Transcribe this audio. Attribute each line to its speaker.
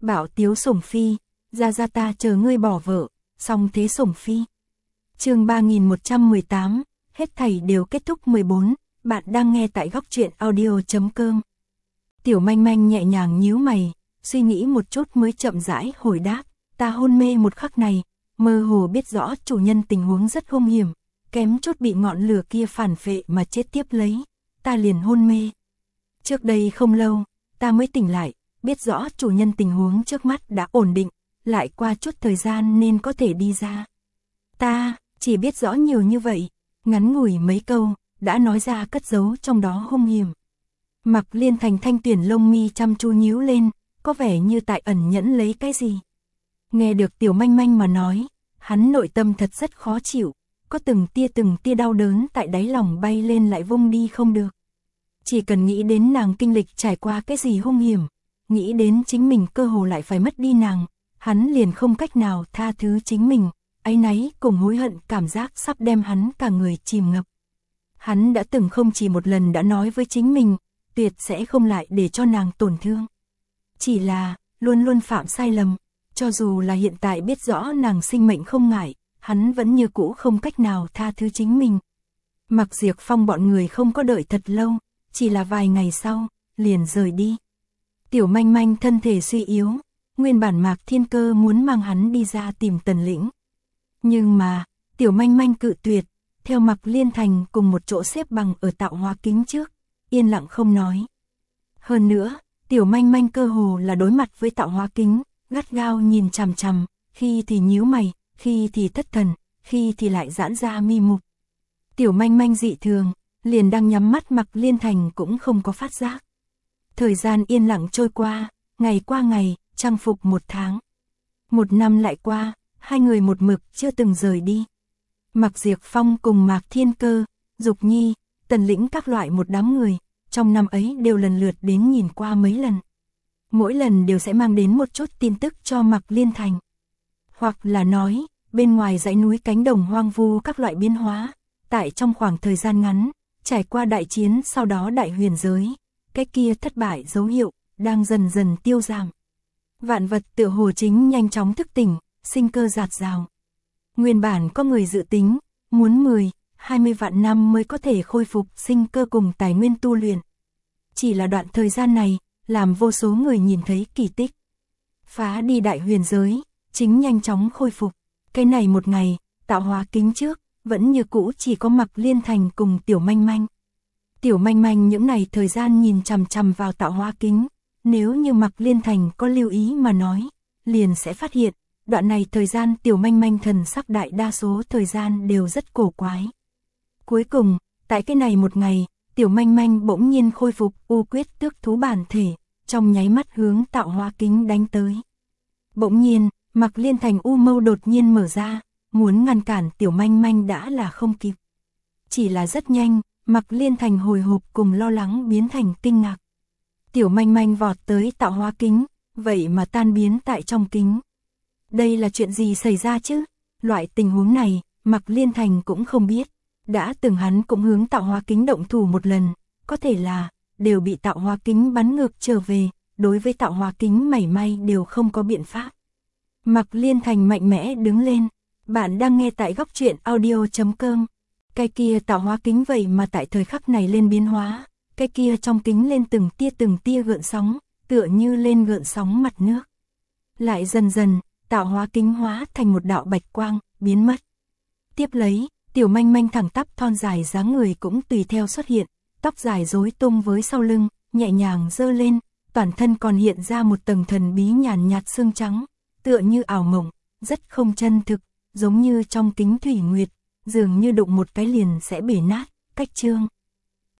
Speaker 1: Bảo tiếu sủng phi, ra ta chờ ngươi bỏ vợ, xong thế sủng phi. Chương 3118, hết thảy đều kết thúc 14, bạn đang nghe tại góc truyện audio.com. Tiểu Manh Manh nhẹ nhàng nhíu mày, suy nghĩ một chút mới chậm rãi hồi đáp, ta hôn mê một khắc này, mơ hồ biết rõ chủ nhân tình huống rất hung hiểm, kém chút bị ngọn lửa kia phản phệ mà chết tiếp lấy, ta liền hôn mê. Trước đây không lâu, ta mới tỉnh lại, biết rõ chủ nhân tình huống trước mắt đã ổn định, lại qua chút thời gian nên có thể đi ra. Ta chỉ biết rõ nhiều như vậy, ngắn ngủi mấy câu, đã nói ra cất giấu trong đó hung hiểm. Mặc Liên Thành thanh tuyển lông mi chăm chú nhíu lên, có vẻ như tại ẩn nhẫn lấy cái gì. Nghe được Tiểu Manh Manh mà nói, hắn nội tâm thật rất khó chịu, có từng tia đau đớn tại đáy lòng bay lên lại vung đi không được. Chỉ cần nghĩ đến nàng kinh lịch trải qua cái gì hung hiểm, nghĩ đến chính mình cơ hồ lại phải mất đi nàng, hắn liền không cách nào tha thứ chính mình, áy náy cùng hối hận cảm giác sắp đem hắn cả người chìm ngập. Hắn đã từng không chỉ một lần đã nói với chính mình, tuyệt sẽ không lại để cho nàng tổn thương. Chỉ là, luôn luôn phạm sai lầm, cho dù là hiện tại biết rõ nàng sinh mệnh không ngại, hắn vẫn như cũ không cách nào tha thứ chính mình. Mặc Diệp Phong bọn người không có đợi thật lâu, chỉ là vài ngày sau, liền rời đi. Tiểu Manh Manh thân thể suy yếu, nguyên bản Mạc Thiên Cơ muốn mang hắn đi ra tìm Tần Lĩnh. Nhưng mà, Tiểu Manh Manh cự tuyệt, theo Mặc Liên Thành cùng một chỗ xếp bằng ở tạo hóa kính trước, yên lặng không nói. Hơn nữa, Tiểu Manh Manh cơ hồ là đối mặt với tạo hóa kính, gắt gao nhìn chằm chằm, khi thì nhíu mày, khi thì thất thần, khi thì lại giãn ra mi mục. Tiểu Manh Manh dị thường, liền đang nhắm mắt Mặc Liên Thành cũng không có phát giác. Thời gian yên lặng trôi qua, ngày qua ngày, trang phục một tháng. Một năm lại qua, hai người một mực chưa từng rời đi. Mặc Diệp Phong cùng Mạc Thiên Cơ, Dục Nhi, Tần Lĩnh các loại một đám người, trong năm ấy đều lần lượt đến nhìn qua mấy lần. Mỗi lần đều sẽ mang đến một chút tin tức cho Mặc Liên Thành. Hoặc là nói, bên ngoài dãy núi cánh đồng hoang vu các loại biến hóa, tại trong khoảng thời gian ngắn, trải qua đại chiến sau đó đại huyền giới, cái kia thất bại dấu hiệu, đang dần dần tiêu giảm. Vạn vật tựa hồ chính nhanh chóng thức tỉnh, sinh cơ rạt rào. Nguyên bản có người dự tính, muốn 10-20 vạn năm mới có thể khôi phục sinh cơ cùng tài nguyên tu luyện. Chỉ là đoạn thời gian này, làm vô số người nhìn thấy kỳ tích. Phá đi đại huyền giới, chính nhanh chóng khôi phục. Cái này một ngày, tạo hóa kính trước, vẫn như cũ chỉ có Mặc Liên Thành cùng Tiểu Manh Manh. Tiểu Manh Manh những ngày thời gian nhìn chằm chằm vào tạo hóa kính, nếu như Mặc Liên Thành có lưu ý mà nói, liền sẽ phát hiện, đoạn này thời gian Tiểu Manh Manh thần sắc đại đa số thời gian đều rất cổ quái. Cuối cùng, tại cái này một ngày, Tiểu Manh Manh bỗng nhiên khôi phục u quyết tước thú bản thể, trong nháy mắt hướng tạo hóa kính đánh tới. Bỗng nhiên, Mặc Liên Thành u mâu đột nhiên mở ra, muốn ngăn cản Tiểu Manh Manh đã là không kịp. Chỉ là rất nhanh, Mặc Liên Thành hồi hộp cùng lo lắng biến thành kinh ngạc. Tiểu Manh Manh vọt tới tạo hóa kính, vậy mà tan biến tại trong kính. Đây là chuyện gì xảy ra chứ? Loại tình huống này, Mặc Liên Thành cũng không biết. Đã từng hắn cũng hướng tạo hóa kính động thủ một lần, có thể là, đều bị tạo hóa kính bắn ngược trở về, đối với tạo hóa kính mảy may đều không có biện pháp. Mặc Liên Thành mạnh mẽ đứng lên, bạn đang nghe tại góc truyện audio.com. Cái kia tạo hóa kính vậy mà tại thời khắc này lên biến hóa, cái kia trong kính lên từng tia gợn sóng, tựa như lên gợn sóng mặt nước. Lại dần dần, tạo hóa kính hóa thành một đạo bạch quang, biến mất. Tiếp lấy, Tiểu Manh Manh thẳng tắp thon dài dáng người cũng tùy theo xuất hiện, tóc dài rối tung với sau lưng, nhẹ nhàng giơ lên, toàn thân còn hiện ra một tầng thần bí nhàn nhạt sương trắng, tựa như ảo mộng, rất không chân thực, giống như trong kính thủy nguyệt, dường như đụng một cái liền sẽ bể nát, cách trương.